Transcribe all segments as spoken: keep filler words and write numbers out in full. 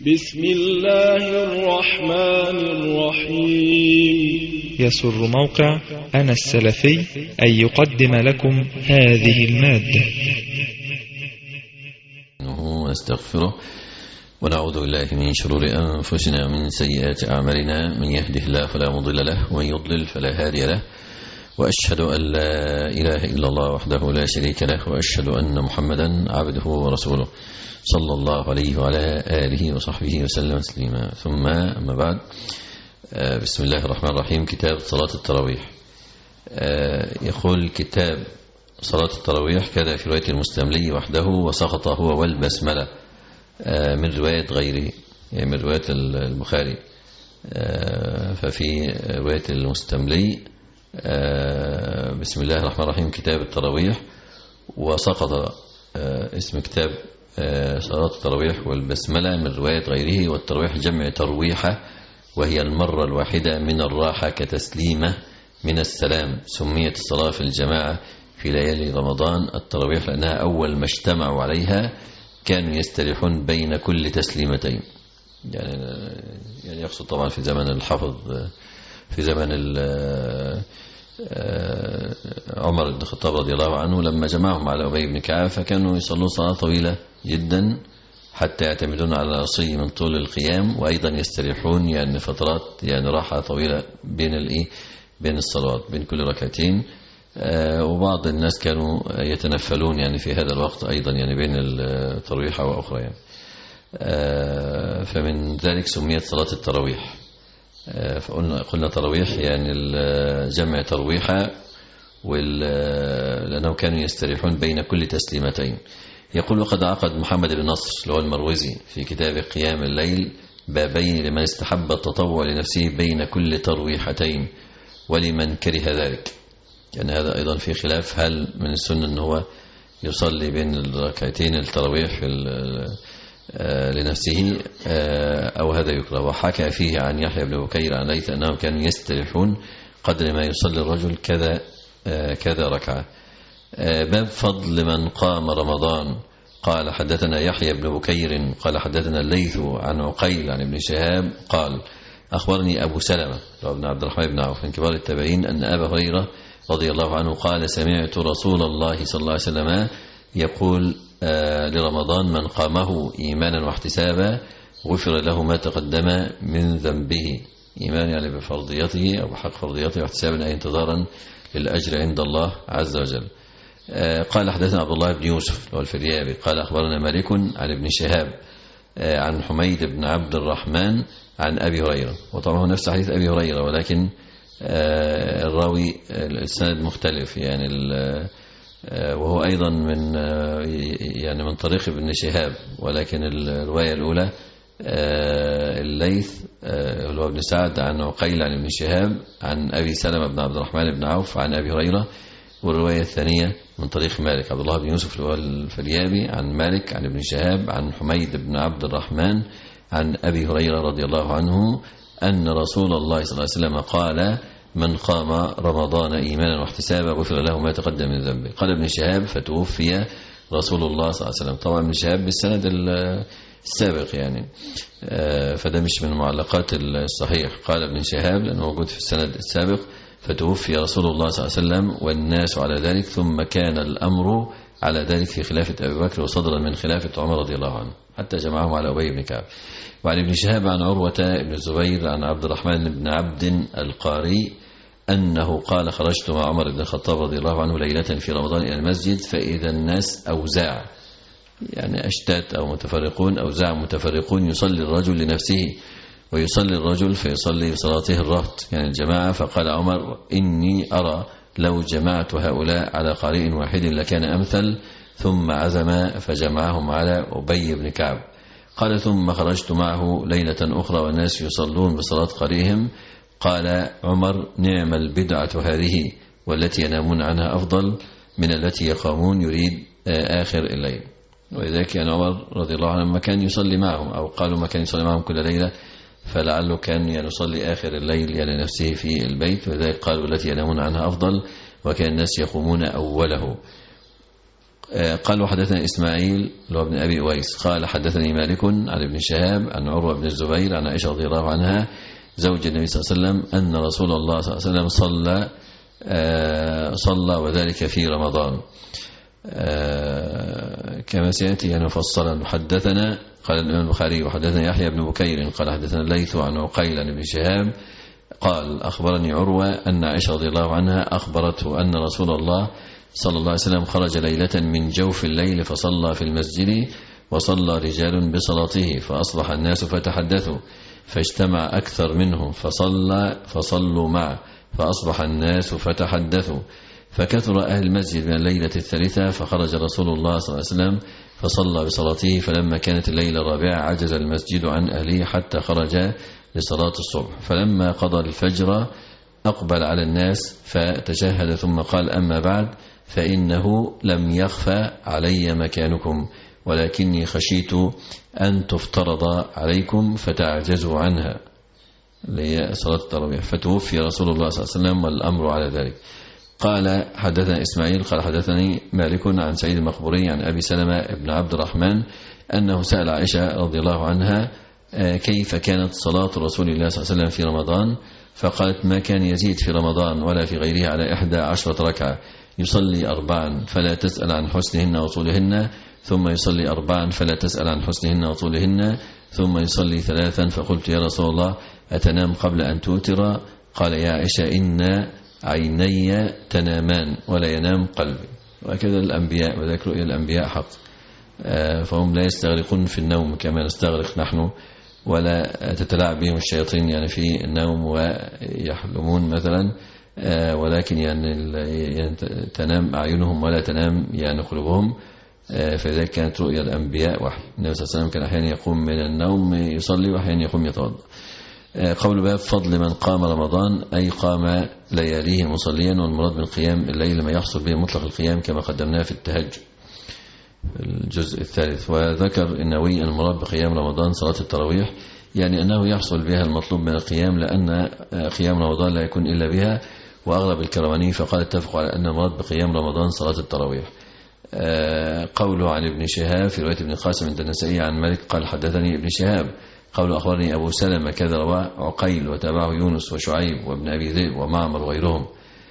بسم الله الرحمن الرحيم. يسر موقع أنا السلفي أن يقدم لكم هذه المادة. ونستغفره ونعوذ بالله من شرور أنفسنا ومن سيئات أعمالنا، من يهده الله فلا مضل له ومن يضلل فلا هادي له، وأشهد أن لا إله إلا الله وحده لا شريك له، وأشهد أن محمدا عبده ورسوله صلى الله عليه وعلى آله وصحبه وسلم تسليما. ثم أما بعد، بسم الله الرحمن الرحيم. كتاب صلاة التراويح. يقول كتاب صلاة التراويح كذا في رواية المستملي وحده، وسقط هو والبسملة من رواية غيره، من رواية البخاري. ففي رواية المستملي بسم الله الرحمن الرحيم كتاب التراويح، وسقط اسم كتاب صلاة التراويح والبسملة من رواية غيره. والتراويح جمع ترويحة، وهي المرة الواحدة من الراحة كتسليمة من السلام. سميت الصلاة في الجماعة في ليالي رمضان التراويح لأنها أول ما اجتمعوا عليها كانوا يستريحون بين كل تسليمتين. يعني يعني يقصد طبعا في زمن الحفظ، في زمن عمر بن الخطاب رضي الله عنه لما جمعهم على أبي بن كعب، فكانوا يصلون صلاة طويلة جدا حتى يعتمدون على العصي من طول القيام، وأيضا يستريحون يعني فترات يعني راحة طويلة بين الإيه بين الصلوات بين كل ركعتين. وبعض الناس كانوا يتنفلون يعني في هذا الوقت أيضا يعني بين التراويح وأخرى يعني. فمن ذلك سميت صلاة التراويح. فقلنا قلنا تراويح يعني الجمع ترويحة، لأنهم كانوا يستريحون بين كل تسليمتين. يقول وقد عقد محمد بن نصر اللي هو المروزي في كتاب قيام الليل بابين لمن استحب التطوع لنفسه بين كل ترويحتين ولمن كره ذلك. يعني هذا أيضا في خلاف، هل من السنة أنه هو يصلي بين الركعتين التراويح في لنفسه أو هذا يكره. وحكى فيه عن يحيى بن بكير عن ليث أنهم كانوا يستريحون قدر ما يصلي الرجل كذا كذا ركعة. باب فضل من قام رمضان. قال حدثنا يحيى بن بكير قال حدثنا الليث عن عقيل عن ابن شهاب قال أخبرني أبو سلمة بن عبد الرحمن بن عوف من كبار التابعين أن أبا هريرة رضي الله عنه قال سمعت رسول الله صلى الله عليه وسلم يقول لرمضان من قامه إيمانا واحتسابا غفر له ما تقدم من ذنبه. إيمان يعني بفرضيته أو بحق فرضيته، واحتسابا أي انتظارا للأجر عند الله عز وجل. قال حدثنا عبد الله بن يوسف والفريابي قال أخبرنا مالك عن ابن شهاب عن حميد بن عبد الرحمن عن أبي هريرة. وطبعا نفس حديث أبي هريرة، ولكن الراوي السند مختلف يعني، وهو أيضا من يعني من طريق ابن شهاب، ولكن الرواية الأولى الليث اللي هو ابن سعد عن عقيل عن ابن شهاب عن أبي سلمة بن عبد الرحمن بن عوف عن أبي هريرة. والرواية الثانية من طريق مالك عبد الله بن يوسف اللي هو الفريابي عن مالك عن ابن شهاب عن حميد بن عبد الرحمن عن أبي هريرة رضي الله عنه أن رسول الله صلى الله عليه وسلم قال من قام رمضان إيمانا واحتسابا غفر له ما تقدم من ذنبه. قال ابن شهاب فتوفي رسول الله صلى الله عليه وسلم. طبعا ابن شهاب بالسند السابق يعني، فده مش من معلقات الصحيح. قال ابن شهاب لأنه موجود في السند السابق فتوفي رسول الله صلى الله عليه وسلم والناس على ذلك، ثم كان الأمر على ذلك في خلافة أبي بكر وصدرا من خلافة عمر رضي الله عنه حتى جمعهم على أبي بن كعب. وعن ابن شهاب عن عروة بن الزبير عن عبد الرحمن بن عبد القاري أنه قال خرجت مع عمر بن الخطاب رضي الله عنه ليلة في رمضان إلى المسجد فإذا الناس أوزاع يعني أشتات أو متفرقون، أوزاع متفرقون، يصلي الرجل لنفسه ويصلي الرجل فيصلي بصلاته الرهط يعني الجماعة. فقال عمر إني أرى لو جمعت هؤلاء على قارئ واحد لكان أمثل، ثم عزم فجمعهم على أبي بن كعب. قال ثم خرجت معه ليلة أخرى والناس يصلون بصلاة قارئهم. قال عمر نعم البدعة هذه والتي ينامون عنها أفضل من التي يقامون، يريد آخر الليل. ولذلك يعني عمر رضي الله عنه ما كان يصلي معهم، أو قالوا ما كان يصلي معهم كل ليلة، فلعله كان يصلي آخر الليل يعني نفسه في البيت، ولذلك قالوا التي ينامون عنها أفضل، وكان الناس يقومون أوله. قال وحدثنا إسماعيل اللي هو ابن أبي أويس قال حدثني مالك عن ابن شهاب عن عروة بن الزبير عن عائشة رضي الله عنها زوج النبي صلى الله عليه وسلم أن رسول الله صلى الله عليه وسلم صلى صلى وذلك في رمضان كما سيأتي أن مفصلا. حدثنا قال الإمام البخاري وحدثنا يحيى بن بكير قال حدثنا الليث عن عقيل عن ابن شهاب قال أخبرني عروة أن عائشة رضي الله عنها أخبرته أن رسول الله صلى الله عليه وسلم خرج ليلة من جوف الليل فصلى في المسجد وصلى رجال بصلاته فأصبح الناس فتحدثوا فاجتمع أكثر منهم فصلى فصلوا معه فأصبح الناس فتحدثوا فكثر أهل المسجد من الليلة الثالثة فخرج رسول الله صلى الله عليه وسلم فصلى بصلاته فلما كانت الليلة الرابعة عجز المسجد عن أهله حتى خرج لصلاة الصبح فلما قضى الفجر أقبل على الناس فتشهد ثم قال أما بعد فإنه لم يخفى علي مكانكم ولكني خشيت أن تفترض عليكم فتعجزوا عنها اللي صلاة التراويح فتوفي رسول الله صلى الله عليه وسلم والأمر على ذلك. قال حدثنا إسماعيل قال حدثني مالك عن سعيد المقبوري عن أبي سلمة بن عبد الرحمن أنه سأل عائشة رضي الله عنها كيف كانت صلاة رسول الله صلى الله عليه وسلم في رمضان فقالت ما كان يزيد في رمضان ولا في غيره على إحدى عشرة ركعة يصلي أربعا فلا تسأل عن حسنهن وطولهن ثم يصلي أربعا فلا تسأل عن حسنهن وطولهن ثم يصلي ثلاثا فقلت يا رسول الله أتنام قبل أن توتر قال يا عائشة إن عيني تنامان ولا ينام قلبي. وكذا الأنبياء وذلك رؤيا الأنبياء حق فهم لا يستغرقون في النوم كما نستغرق نحن ولا تتلاعب بهم الشياطين يعني في النوم ويحلمون مثلا ولكن يعني تنام أعينهم ولا تنام يعني قلوبهم فذلك كانت رؤيا الأنبياء وحي. النبي صلى الله عليه وسلم كان أحيانا يقوم من النوم يصلي وأحيانا يقوم يتوضأ. قول باب فضل من قام رمضان أي قام لياليه مصليا والمراد من قيام الليل ما يحصل به مطلق القيام كما قدمناه في التهجد الجزء الثالث. وذكر النووي المراد بقيام رمضان صلاة التراويح يعني أنه يحصل بها المطلوب من القيام لأن قيام رمضان لا يكون إلا بها وأغلب الكرواني فقال اتفقوا على أن المراد بقيام رمضان صلاة التراويح. قوله عن ابن شهاب في رواية ابن قاسم عند النسائي عن مالك قال حدثني ابن شهاب قول أخبرني أبو سلمة كذا رواه عقيل وتابعه يونس وشعيب وابن أبي ذئب ومعمر وغيرهم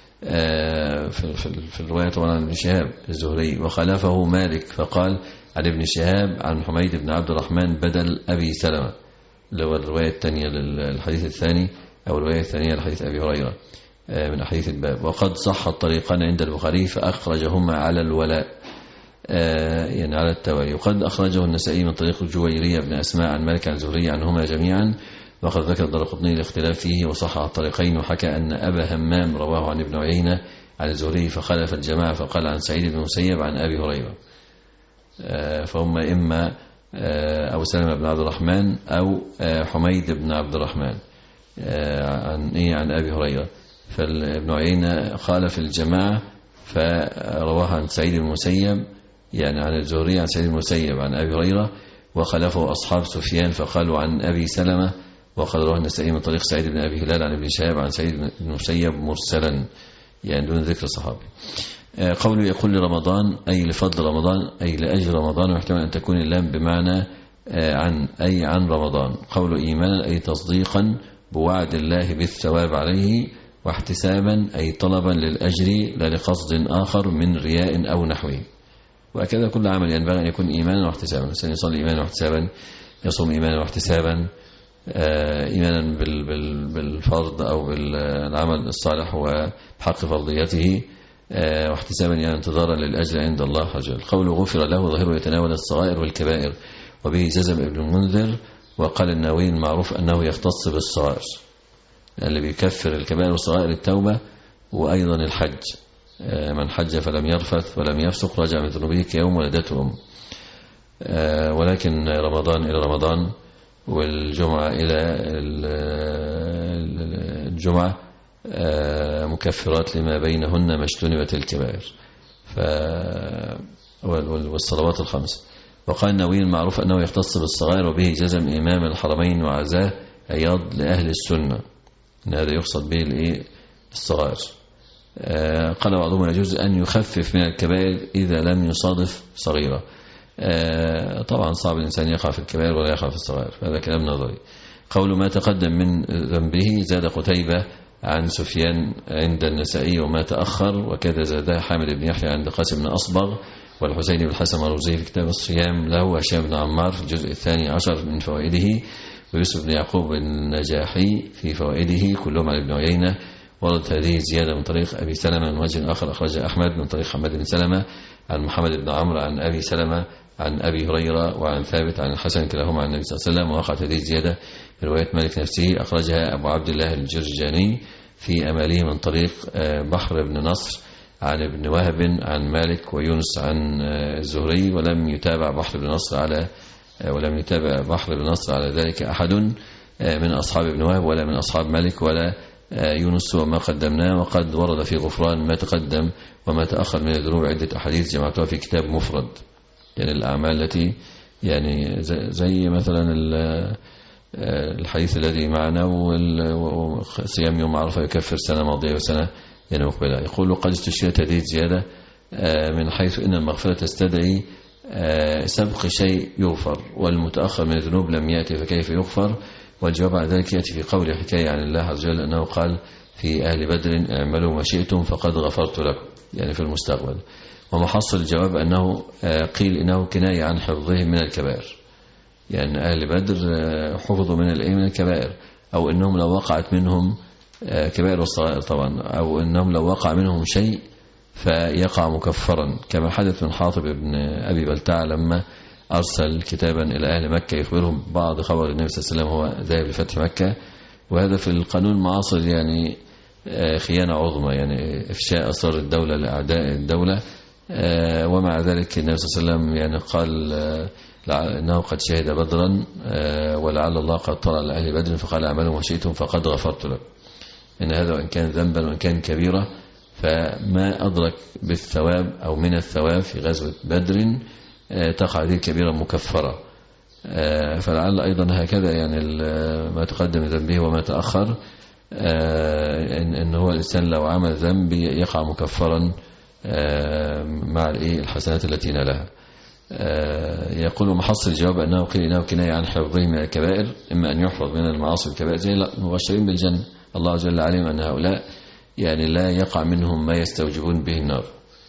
في الرواية طبعا عن ابن شهاب الزهري وخلفه مالك فقال عن ابن شهاب عن حميد بن عبد الرحمن بدل أبي سلمة اللي هو الرواية الثانية للحديث الثاني أو الرواية الثانية لحديث أبي هريرة من حديث الباب. وقد صح الطريقان عند البخاري فأخرجهما على الولاء يعني على التوالي. وقد أخرجه النسائي من طريق الجويرية بن أسماء عن مالك عن زهري عنهما جميعا وقد ذكر الدارقطني الاختلاف فيه وصح الطريقين وحكى أن أبا همام رواه عن ابن عيينة عن الزهري فخالف الجماعة فقال عن سعيد بن مسيب عن أبي هريرة فهم إما أبو سلمة بن عبد الرحمن أو حميد بن عبد الرحمن عن إيه عن أبي هريرة. فابن عيينة خالف الجماعة فرواه عن سعيد بن مسيب يعني عن الزهري عن سعيد بن مسيب عن أبي هريرة وخلفه أصحاب سفيان فقالوا عن أبي سلمة وقد رواه النسائي من طريق سعيد بن أبي هلال عن ابن شهاب عن سعيد بن مسيب مرسلا يعني دون ذكر الصحابي. قوله يقول لرمضان أي لفضل رمضان أي لأجل رمضان واحتمال أن تكون اللام بمعنى عن أي عن رمضان. قوله إيمانا أي تصديقا بوعد الله بالثواب عليه واحتسابا أي طلبا للأجر لا لقصد آخر من رياء أو نحوه. وكذا كل عمل ينبغي أن يكون إيمانا واحتسابا الإنسان يصلي إيمانا واحتسابا يصوم إيمانا واحتسابا إيمانا بالفرض أو بالعمل الصالح وحق فرضيته واحتسابا يعني انتظارا للأجر عند الله عز وجل. قوله غفر له ظاهره يتناول الصغائر والكبائر وبه جزم ابن المنذر. وقال النووي المعروف أنه يختص بالصغائر اللي بيكفر الكبائر والصغائر التوبة وأيضا الحج من حج فلم يرفث ولم يفسق رجع من ذنوبه كيوم ولدته أم. ولكن رمضان إلى رمضان والجمعة إلى الجمعة مكفرات لما بينهن ما اجتنبت الكبائر والصلوات الخمس. وقال النووي المعروف أنه يختص بالصغائر وبه جزم إمام الحرمين وعزاه عياض لأهل السنة أن هذا يقصد به الصغائر قال بعضهم يجوز أن يخفف من الكبائر إذا لم يصادف صغيرة. طبعا صعب الإنسان يقع في الكبائر ولا يقع في الصغائر، هذا كلام نظري. قول ما تقدم من ذنبه زاد قتيبة عن سفيان عند النسائي وما تأخر، وكذا زادها حامد بن يحيى عند قاسم بن أصبغ والحسين بن الحسن المروزي في كتاب الصيام له، وهشام بن عمار في الجزء الثاني عشر من فوائده، ويوسف بن يعقوب النجاحي في فوائده، كلهم عن ابن عيينة. وردت هذه زيادة من طريق أبي سلمة من وجه آخر أخرج أحمد من طريق حماد بن سلمة عن محمد بن عمرو عن أبي سلمة عن أبي هريرة وعن ثابت عن الحسن كلاهما عن النبي صلى الله عليه وسلم. ووقعت هذه الزيادة في رواية مالك نفسه أخرجها أبو عبد الله الجرجاني في أماله من طريق بحر بن نصر عن ابن وهب عن مالك ويونس عن الزهري، ولم يتابع بحر بن نصر على ولم يتابع بحر بن نصر على ذلك أحد من أصحاب ابن وهب ولا من أصحاب مالك ولا يونس وما قدمناه. وقد ورد في غفران ما تقدم وما تأخر من الذنوب عدة أحاديث جمعتها في كتاب مفرد، يعني الأعمال التي يعني زي مثلا الحديث الذي معنا وصيام يوم عرفة يكفر سنة ماضية وسنة يعني مقبلة. يقول قد استشيرت هذه الزيادة من حيث إن المغفرة تستدعي سبق شيء يغفر، والمتأخر من الذنوب لم يأتي فكيف يغفر؟ والجواب على ذلك يأتي في قول حكاية عن الله عز وجل أنه قال في أهل بدر اعملوا ما شئتم فقد غفرت لكم، يعني في المستقبل. ومحصل الجواب أنه قيل إنه كناية عن حفظهم من الكبائر، يعني أهل بدر حفظوا من من الكبائر، أو إنهم لو وقعت منهم كبائر والصغائر طبعا، أو إنهم لو وقع منهم شيء فيقع مكفرا، كما حدث من حاطب بن أبي بلتع لما أرسل كتابا إلى أهل مكة يخبرهم بعض خبر النبي صلى الله عليه وسلم هو ذاهب لفتح مكة. وهذا في القانون المعاصر يعني خيانة عظمى، يعني إفشاء أسرار الدولة لأعداء الدولة. ومع ذلك النبي صلى الله عليه وسلم يعني قال إنه قد شهد بدرا ولعل الله قد طلع لأهل بدر فقال اعملوا ما شئتم فقد غفرت لكم. إن هذا وإن كان ذنبا وإن كان كبيرة، فما أدرك بالثواب أو من الثواب في غزوة بدر تقع هذه الكبيرة مكفرة. فلعل أيضا هكذا يعني ما تقدم ذنبه وما تأخر، إن هو الإنسان لو عمل ذنب يقع مكفرا مع الحسنات التي نالها. يقول محصل الجواب أنه قيل إنه كناية عن حفظه من الكبائر، إما أن يحفظ من المعاصي الكبائر زي المبشرين بالجنة، الله جل عليهم أن هؤلاء يعني لا يقع منهم ما يستوجبون به النار.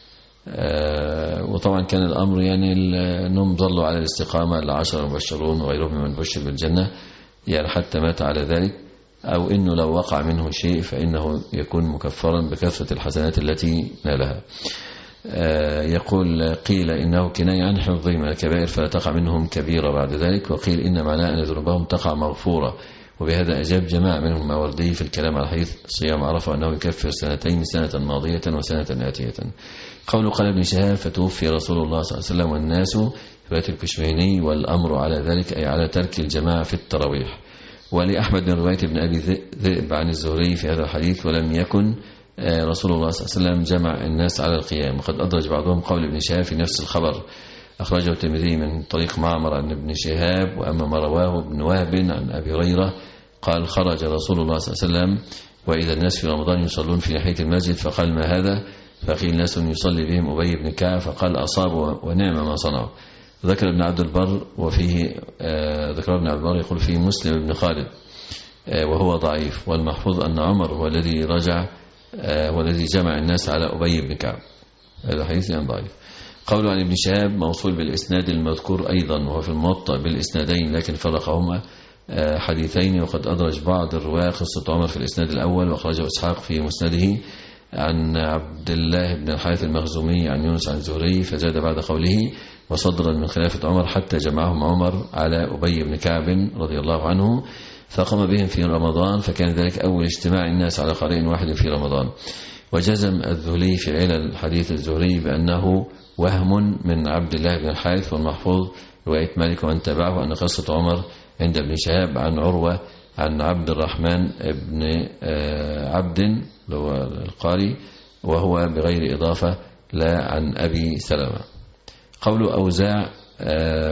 وطبعا كان الأمر يعني أنهم ظلوا على الاستقامة العشر المبشرون وغيرهم من بشر بالجنة، يعني حتى مات على ذلك، أو إنه لو وقع منه شيء فإنه يكون مكفرا بكثرة الحسنات التي نالها. يقول قيل إنه كناية عن حفظهم من الكبائر فلا تقع منهم كبيرة بعد ذلك، وقيل إن معناه أن ذنوبهم تقع مغفورة. وبهذا أجاب جماعة منهم الماوردي في الكلام على حديث صيام عرفة أنه يكفر سنتين، سنة ماضية وسنة آتية. قول قال ابن شهاب فتوفي رسول الله صلى الله عليه وسلم والناس في رواية الكشميهني والأمر على ذلك أي على ترك الجماعة في التراويح. ولأحمد من رواية ابن أبي ذئب عن الزهري في هذا الحديث ولم يكن رسول الله صلى الله عليه وسلم جمع الناس على القيام. وقد أدرج بعضهم قول ابن شهاب في نفس الخبر، أخرجه الترمذي من طريق معمر عن ابن شهاب، وأما ما رواه ابن وهب عن أبي هريرة قال خرج رسول الله صلى الله عليه وسلم وإذا الناس في رمضان يصلون في ناحية المسجد، فقال ما هذا؟ فقيل ناس يصلي بهم أبي بن كعب، فقال أصابوا ونعم ما صنعوا. ذكر ابن عبد البر وفيه آه ذكر ابن عبد البر يقول فيه مسلم بن خالد آه وهو ضعيف، والمحفوظ أن عمر هو الذي رجع آه هو الذي جمع الناس على أبي بن كعب. هذا حديث يعني ضعيف. قوله عن ابن شهاب موصول بالإسناد المذكور أيضا وهو في الموطأ بالإسنادين، لكن فرقهما حديثين. وقد أدرج بعض الرواة قصة عمر في الإسناد الأول، وأخرجه إسحاق في مسنده عن عبد الله بن الحارث المخزومي عن يونس عن الزهري، فزاد بعد قوله وصدرا من خلافة عمر حتى جمعهم عمر على أبي بن كعب رضي الله عنه فقام بهم في رمضان، فكان ذلك أول اجتماع الناس على قارئ واحد في رمضان. وجزم الذهلي في علل حديث الزهري بأنه وهم من عبد الله بن الحارث، والمحفوظ رواية مالك ومن تبعه أن قصة عمر عند ابن شهاب عن عروة عن عبد الرحمن بن عبد القاري، وهو بغير إضافة لا عن أبي سلمة. قول أوزاع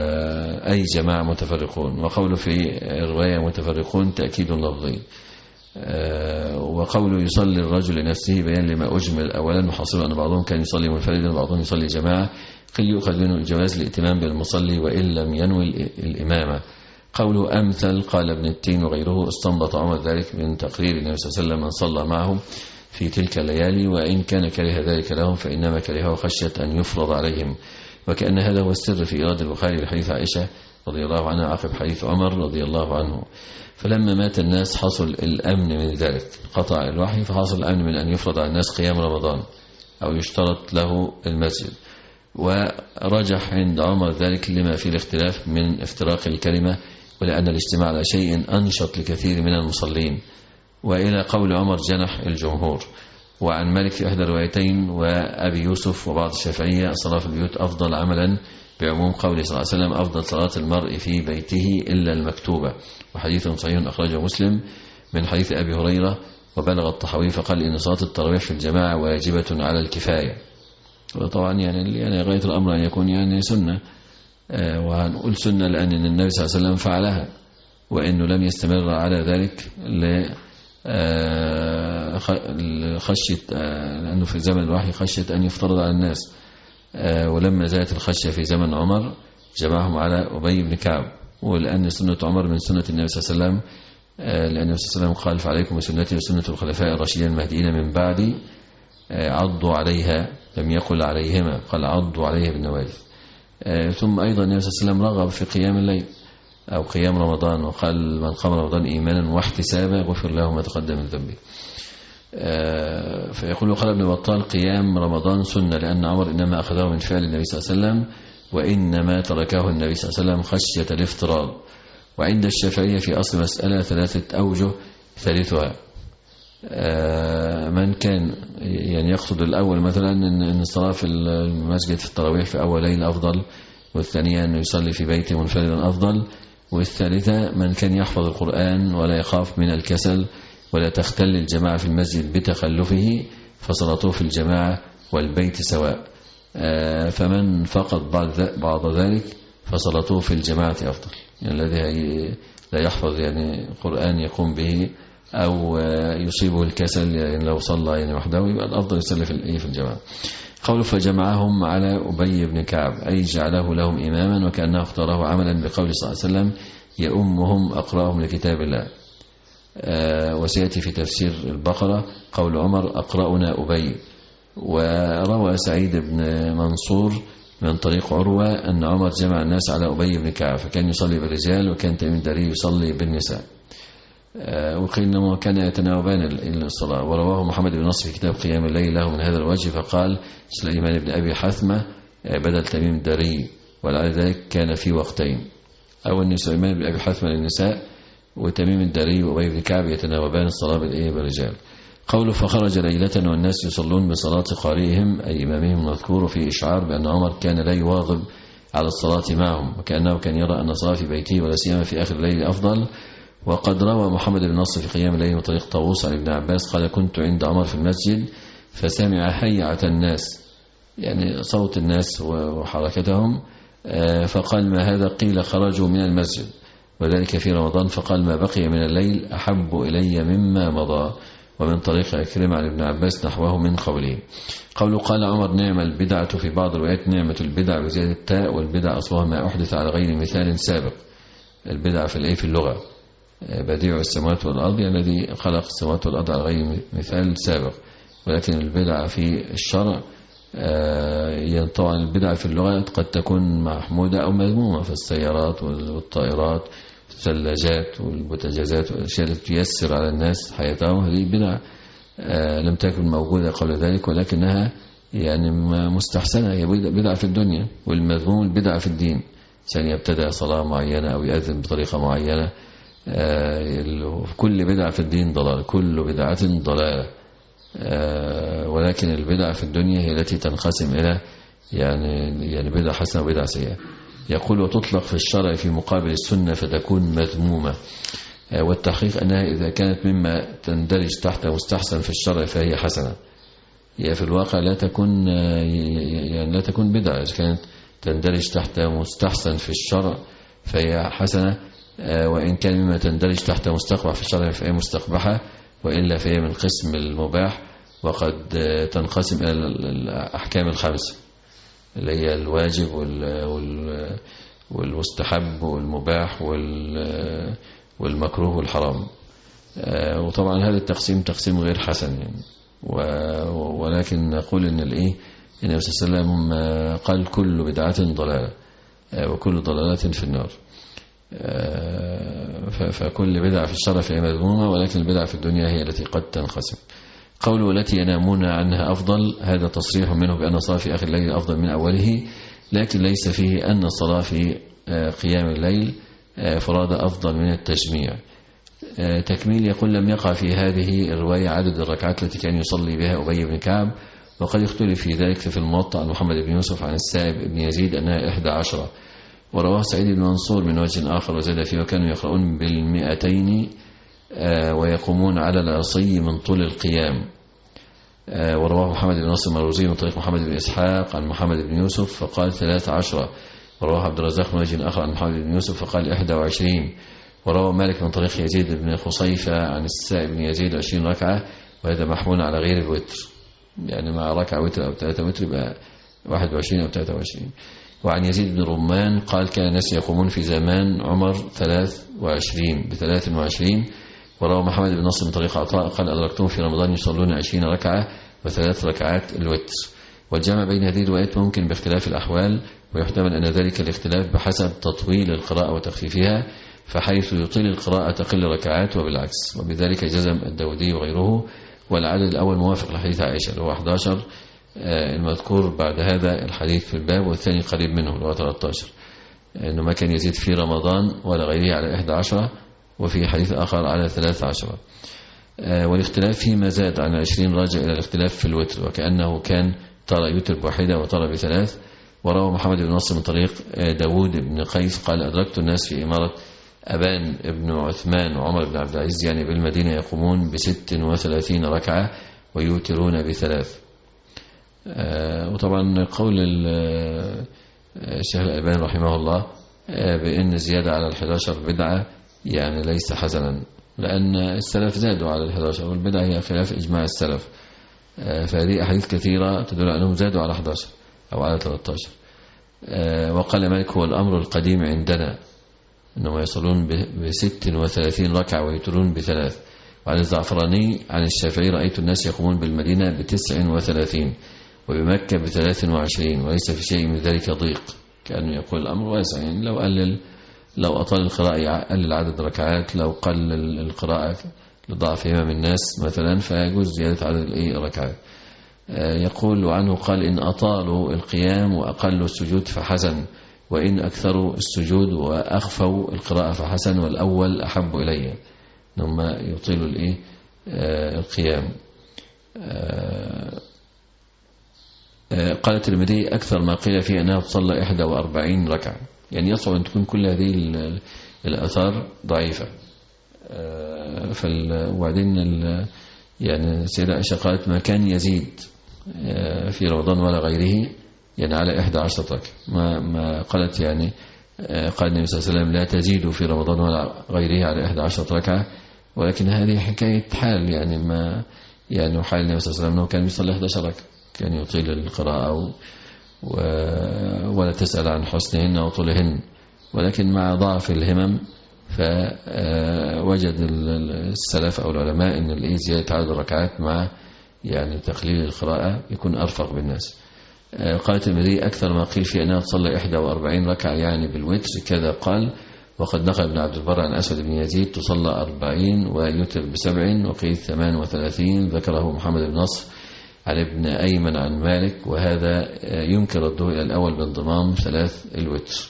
أي جماعة متفرقون، وقول في رواية متفرقون تأكيد لفظي. وقوله يصلي الرجل لنفسه بيان لما أجمل أولا، وحاصل أن بعضهم كان يصلي منفردا وبعضهم يصلي جماعة، قيل يؤخذ منه الجواز الائتمام بالمصلي وإن لم ينوي الإمامة. قوله أمثل، قال ابن التين وغيره استنبط عمر ذلك من تقرير النبي صلى الله عليه وسلم من صلى معهم في تلك الليالي، وإن كان كره ذلك لهم فإنما كرهه خشية أن يفرض عليهم، وكأن هذا هو السر في إيراد البخاري لحديث عائشة رضي الله عنها عقب حديث عمر رضي الله عنه. فلما مات الناس حصل الأمن من ذلك، قطع الوحي فحصل الأمن من أن يفرض على الناس قيام رمضان أو يشترط له المسجد، ورجح عند عمر ذلك لما فيه الاختلاف من افتراق الكلمة، ولأن الاجتماع على شيء أنشط لكثير من المصلين، وإلى قول عمر جنح الجمهور. وعن مالك في إحدى الروايتين وأبي يوسف وبعض الشافعية الصلاة في البيوت أفضل عملا، بعموم قوله صلى الله عليه وسلم أفضل صلاة المرء في بيته إلا المكتوبة، وحديث صحيح أخرجه مسلم من حديث أبي هريرة. وبلغ الطحاوي فقال إن صلاة التراويح في الجماعة واجبة على الكفاية، وطبعا يعني يعني غاية الأمر أن يكون يعني سنة، وهنقول سنة لأن النبي صلى الله عليه وسلم فعلها، وإنه لم يستمر على ذلك لخشية، لأنه في زمن الوحي خشية أن يفترض على الناس، ولما زالت الخشية في زمن عمر جمعهم على أبي بن كعب، ولأن سنة عمر من سنة النبي صلى الله عليه وسلم، لأن النبي صلى الله عليه وسلم قال فعليكم بسنتي وسنة الخلفاء الراشدين المهديين من بعدي عضوا عليها، لم يقل عليهما، قال عضوا عليها بالنواجذ. ثم أيضا النبي صلى الله عليه وسلم رغب في قيام الليل أو قيام رمضان، وقال من قام رمضان إيمانا واحتسابا غفر له ما تقدم من ذنبه. فيقول قال ابن بطال قيام رمضان سنة، لأن عمر إنما أخذه من فعل النبي صلى الله عليه وسلم، وإنما تركه النبي صلى الله عليه وسلم خشية الافتراض. وعند الشافعية في أصل مسألة ثلاثة أوجه، ثالثها من كان يعني يقصد الأول مثلا أن الصلاة في المسجد في التراويح في أول ليل أفضل، والثانية أنه يصلي في بيته منفردا أفضل، والثالثة من كان يحفظ القرآن ولا يخاف من الكسل ولا تختل الجماعة في المسجد بتخلفه فصلاته في الجماعة والبيت سواء، فمن فقد بعض ذلك فصلاته في الجماعة أفضل، يعني الذي لا يحفظ يعني قرآن يقوم به أو يصيبه الكسل يعني لو صلى يعني وحده، يبقى الأفضل يصلي في في الجماعة. قوله فجمعهم على أبي بن كعب أي جعله لهم إماما، وكأنه اختاره عملا بقول صلى الله عليه وسلم يؤمهم أقرأهم لكتاب الله. وسيأتي في تفسير البقرة قول عمر أقرأنا أبي. وروى سعيد بن منصور من طريق عروة أن عمر جمع الناس على أبي بن كعب، فكان يصلي بالرجال وكان تميم الداري يصلي بالنساء، وقيل أنه كان يتناوبان الصلاة. ورواه محمد بن نصر في كتاب قيام الليل له من هذا الوجه، فقال سليمان بن أبي حثمة بدل تميم الداري، ولعل ذلك كان في وقتين، أو أن سليمان بن أبي حثمة للنساء وتميم الداري وأبي بن كعب يتناوبان الصلاة بالرجال. قوله فخرج ليلة والناس يصلون بصلاة قارئهم أي إمامهم المذكور، في إشعار بأن عمر كان لا يواظب على الصلاة معهم، وكأنه كان يرى أن الصلاة في بيته ولا سيما في آخر الليل أفضل. وقد روى محمد بن نصر في قيام الليل من طريق طاووس عن ابن عباس قال كنت عند عمر في المسجد فسمع هيعة الناس، يعني صوت الناس وحركتهم، فقال ما هذا؟ قيل خرجوا من المسجد، وذلك في رمضان، فقال ما بقي من الليل أحب إلي مما مضى. ومن طريق أكرم عن ابن عباس نحوه من قوله. قوله قال عمر نعم البدعة، في بعض الروايات نعمة البدع بزيادة التاء، والبدع أصلها ما أحدث على غير مثال سابق. البدع في الإيه في اللغة بديع السماوات والأرض الذي خلق السماوات والأرض على غير مثال سابق، ولكن البدع في الشرع طبعا البدع في اللغة قد تكون محمودة أو مذمومة، في السيارات والطائرات الثلاجات والبوتاجازات والأشياء التي تيسر على الناس حياتهم، هذه بدع لم تكن موجودة قبل ذلك، ولكنها يعني مستحسنة، هي بدع في الدنيا. والمذموم البدع في الدين، عشان يبتدع صلاة معينة أو يأذن بطريقة معينة، كل بدعة في الدين ضلال، كل بدعة ضلالة. ولكن البدعة في الدنيا هي التي تنقسم إلى يعني يعني بدعة حسنة وبدعة سيئة. يقول وتطلق في الشرع في مقابل السنة فتكون مذمومة، والتحقيق أنها إذا كانت مما تندرج تحت مستحسن في الشرع فهي حسنة. هي في الواقع لا تكون يعني لا تكون بدعة، إذا كانت تندرج تحت مستحسن في الشرع فهي حسنة، وإن كان مما تندرج تحت مستقبح في الشرع فهي مستقبحة. وإلا فهي من قسم المباح، وقد تنقسم إلى الأحكام الخمسة اللي هي الواجب والمستحب والمباح والمكروه والحرام. وطبعا هذا التقسيم تقسيم غير حسن يعني، ولكن نقول إن الإيه النبي صلى الله عليه وسلم قال كل بدعة ضلالة وكل ضلالة في النار. فكل بدعة في الشرع فهي مذمومة، ولكن البدعة في الدنيا هي التي قد تنقسم. قوله التي ينامون عنها أفضل، هذا تصريح منه بأن الصلاة في آخر الليل أفضل من أوله، لكن ليس فيه أن الصلاة في قيام الليل فرادى أفضل من التجميع. تكميل يقول لم يقع في هذه الرواية عدد الركعات التي كان يصلي بها أبي بن كعب، وقد يختلف في ذلك في الموطأ عن محمد بن يوسف عن السائب بن يزيد أنها إحدى عشرة، ورواه سعيد بن منصور من وجه آخر وزاد فيه وكانوا يقرؤون بالمئتين ويقومون على العصي من طول القيام. ورواه محمد بن نصر المروزي من طريق محمد بن إسحاق عن محمد بن يوسف فقال ثلاث عشرة، ورواه عبد الرزاق من وجه آخر عن محمد بن يوسف فقال إحدى وعشرين، ورواه مالك من طريق يزيد بن خصيفة عن السائب بن يزيد عشرين ركعة، وهذا محمول على غير الوتر، يعني مع ركعة وتر أو ثلاثة وتر يبقى واحد وعشرين أو ثلاثة وعشرين. وعن يزيد بن رمان قال كان الناس يقومون في زمان عمر ثلاث وعشرين بثلاث وعشرين. وروى محمد بن نصر من طريق عطاء قال أدركتهم في رمضان يصلون عشرين ركعة وثلاث ركعات الوتر. والجمع بين هذه الروايات ممكن باختلاف الأحوال، ويحتمل أن ذلك الاختلاف بحسب تطويل القراءة وتخفيفها، فحيث يطيل القراءة تقل ركعات وبالعكس، وبذلك جزم الداودي وغيره. والعدد الأول موافق لحديث عائشة اللي هو أحد عشر المذكور بعد هذا الحديث في الباب، والثاني قريب منه اللي هو ثلاثة عشر، إنه ما كان يزيد في رمضان ولا غيره على إحدى عشرة، وفي حديث آخر على ثلاثة عشر. والاختلاف فيما زاد عن عشرين راجع إلى الاختلاف في الوتر، وكأنه كان ترى يوتر بواحدة وترى بثلاث. وروى محمد بن نصر من طريق داود بن قيس قال أدركت الناس في إمارة أبان بن عثمان وعمر بن عبد العزيز يعني بالمدينة يقومون بست وثلاثين ركعة ويوترون بثلاث. وطبعا قول الشيخ الألباني رحمه الله بأن الزيادة على الحادي عشر بدعة يعني ليس حسنا، لأن السلف زادوا على الحادي عشر، والبدعة هي خلاف إجماع السلف. فهذه أحاديث كثيرة تدل أنهم زادوا على أحد عشر أو على ثلاثة عشر. وقال مالك هو الأمر القديم عندنا أنهم يصلون بست وثلاثين ركعة ويترون بثلاث. وعن الزعفراني عن الشافعي رأيت الناس يقومون بالمدينة بتسع وثلاثين وبمكة بثلاث وعشرين، وليس في شيء من ذلك ضيق، كأنه يقول الأمر واسع، يعني لو قلل لو أطال القراءة يقلل عدد ركعات، لو قلل القراءة لضعف همم الناس مثلا فيجوز زيادة عدد الركعات. يقول عنه قال إن أطالوا القيام وأقلوا السجود فحسن، وإن أكثروا السجود وأخفوا القراءة فحسن، والأول أحب إلي ثم يطيلوا الإيه القيام. قال الترمذي أكثر ما قيل فيه أنها تصلى إحدى وأربعين ركعة، يعني يصعب أن تكون كل هذه الآثار ضعيفة. وبعدين يعني السيدة عائشة قالت ما كان يزيد في رمضان ولا غيره يعني على إحدى عشرة ركعة، ما ما قالت يعني قال النبي صلى الله عليه وسلم لا تزيد في رمضان ولا غيره على إحدى عشرة ركعة، ولكن هذه حكاية حال، يعني ما يعني حال النبي صلى الله عليه وسلم أنه كان يصلي إحدى عشرة ركعة، كان يطيل القراءة ولا تسأل عن حسنهن وطولهن، ولكن مع ضعف الهمم فوجد السلف أو العلماء أن زيادة عدد الركعات مع يعني تقليل القراءة يكون أرفق بالناس. قالت الترمذي أكثر ما قيل في أنها تصلي إحدى وأربعين ركعة يعني بالوتر كذا قال. وقد نقل ابن عبد البر عن أسود بن يزيد تصلى أربعين ويتر بسبع، وقيل ثمان وثلاثين، ذكره محمد بن نصر عن ابن أيمن عن مالك، وهذا يمكن رده إلى الأول بانضمام ثلاث الوتر.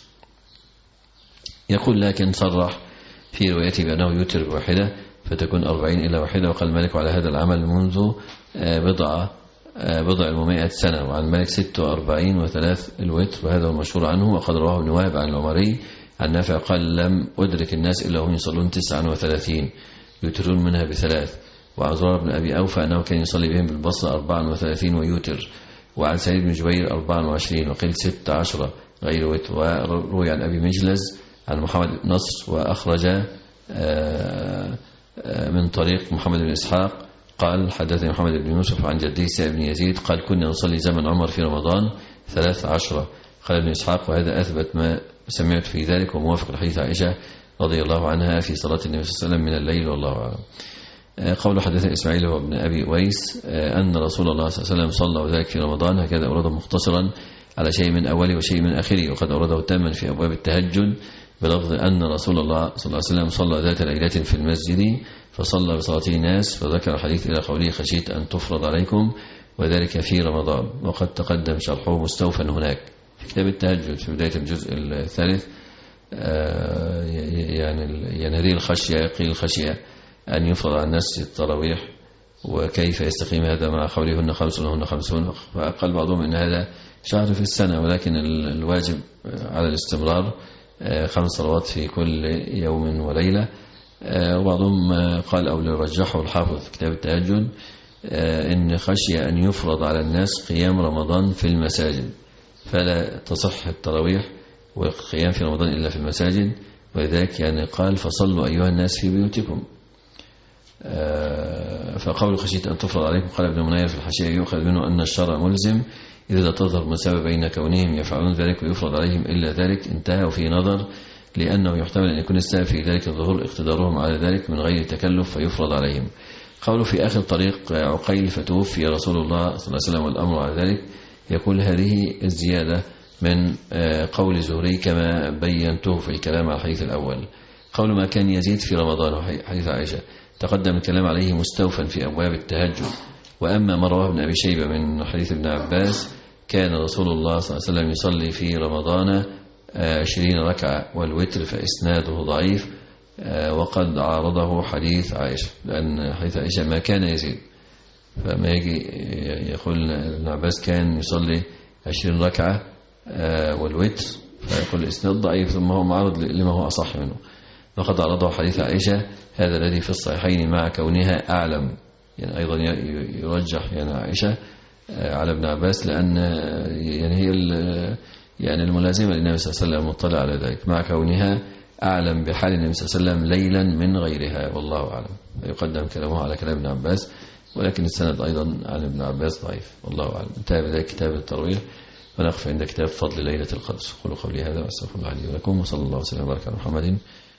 يقول لكن صرح في روايته بأنه يتر بواحدة فتكون أربعين إلى واحدة، وقال مالك على هذا العمل منذ بضعة بضع ومائة سنة. وعن مالك ست وأربعين وثلاث الوتر، وهذا هو المشهور عنه. وقد رواه ابن وهب عن العمري عن نافع قال لم أدرك الناس إلا هم يصلون تسعا وثلاثين يوترون منها بثلاث. وعن زرار بن أبي أوفى أنه كان يصلي بهم بالبصرة أربعا وثلاثين ويوتر. وعن سعيد بن جبير أربعا وعشرين وقيل ست عشرة غير وتر. وروي عن أبي مجلز عن محمد بن نصر وأخرج من طريق محمد بن إسحاق قال حدثني محمد بن يوسف عن جدي سائب بن يزيد قال كنا نصلي زمن عمر في رمضان ثلاث عشرة. قال ابن إسحاق وهذا أثبت ما سمعت في ذلك وموافق الحديث عائشة رضي الله عنها في صلاة النبي صلى الله عليه وسلم من الليل والله أعلم. قول حدثني إسماعيل وابن أبي ويس أن رسول الله صلى الله عليه وسلم صلى وذلك في رمضان هكذا أورده مختصرا على شيء من أوله وشيء من آخره، وقد أورده تاما في أبواب التهجد بلفظ أن رسول الله صلى الله عليه وسلم صلى ذات ليلة في المسجد فصلى بصلاته الناس، فذكر الحديث إلى قوله خشيت أن تفرض عليكم وذلك في رمضان، وقد تقدم شرحه مستوفا هناك في كتاب التهجد في بداية الجزء الثالث. يعني يعني هذه الخشية قيل الخشية أن يفرض على الناس التراويح، وكيف يستقيم هذا مع قولهن خمس وهن خمسون. فقال بعضهم أن هذا شهر في السنة، ولكن الواجب على الاستمرار خمس صلوات في كل يوم وليلة. وبعضهم قال أو لرجحه الحافظ في كتاب التهجد إن خشي أن يفرض على الناس قيام رمضان في المساجد، فلا تصح التراويح والقيام في رمضان إلا في المساجد، ولذلك يعني قال فصلوا أيها الناس في بيوتكم. فقول خشيت أن تفرض عليكم قال ابن منير في الحاشية يؤخذ منه أن الشرع ملزم إذا لا تظهر مساوى بين كونهم يفعلون ذلك ويفرض عليهم إلا ذلك، انتهى. وفي نظر لأنه يحتمل أن يكون السبب في ذلك ظهور اقتدارهم على ذلك من غير تكلف فيفرض عليهم. قوله في آخر طريق عقيل فتوفي رسول الله صلى الله عليه وسلم والأمر على ذلك، يقول هذه الزيادة من قول زهري كما بينته في الكلام على الحديث الأول. قول ما كان يزيد في رمضان حديث عائشة تقدم الكلام عليه مستوفا في أبواب التهجد. وأما ما رواه ابن أبي شيبة من حديث ابن عباس كان رسول الله صلى الله عليه وسلم يصلي في رمضان عشرين ركعة والوتر فإسناده ضعيف، وقد عارضه حديث عائشة، لأن حديث عائشة ما كان يزيد، فما يجي يقول ابن عباس كان يصلي عشرين ركعة والوتر فيقول الإسناد ضعيف ثم هو معرض لما هو أصح منه. وقد عرضه حديث عائشة هذا الذي في الصحيحين مع كونها أعلم، يعني أيضا يرجح يعني عائشة على ابن عباس، لأن يعني هي يعني الملازمة للنبي صلى الله عليه وسلم مطلع على ذلك مع كونها أعلم بحال النبي صلى الله عليه وسلم ليلا من غيرها والله أعلم. يقدم كلامه على كلام ابن عباس، ولكن السند أيضا عن ابن عباس ضعيف والله أعلم. انتهى بذلك كتاب التراويح، ونقف عند كتاب فضل ليلة القدر. قولوا قولي هذا واستغفر الله لي ولكم، وصلى الله وسلم وبارك على محمد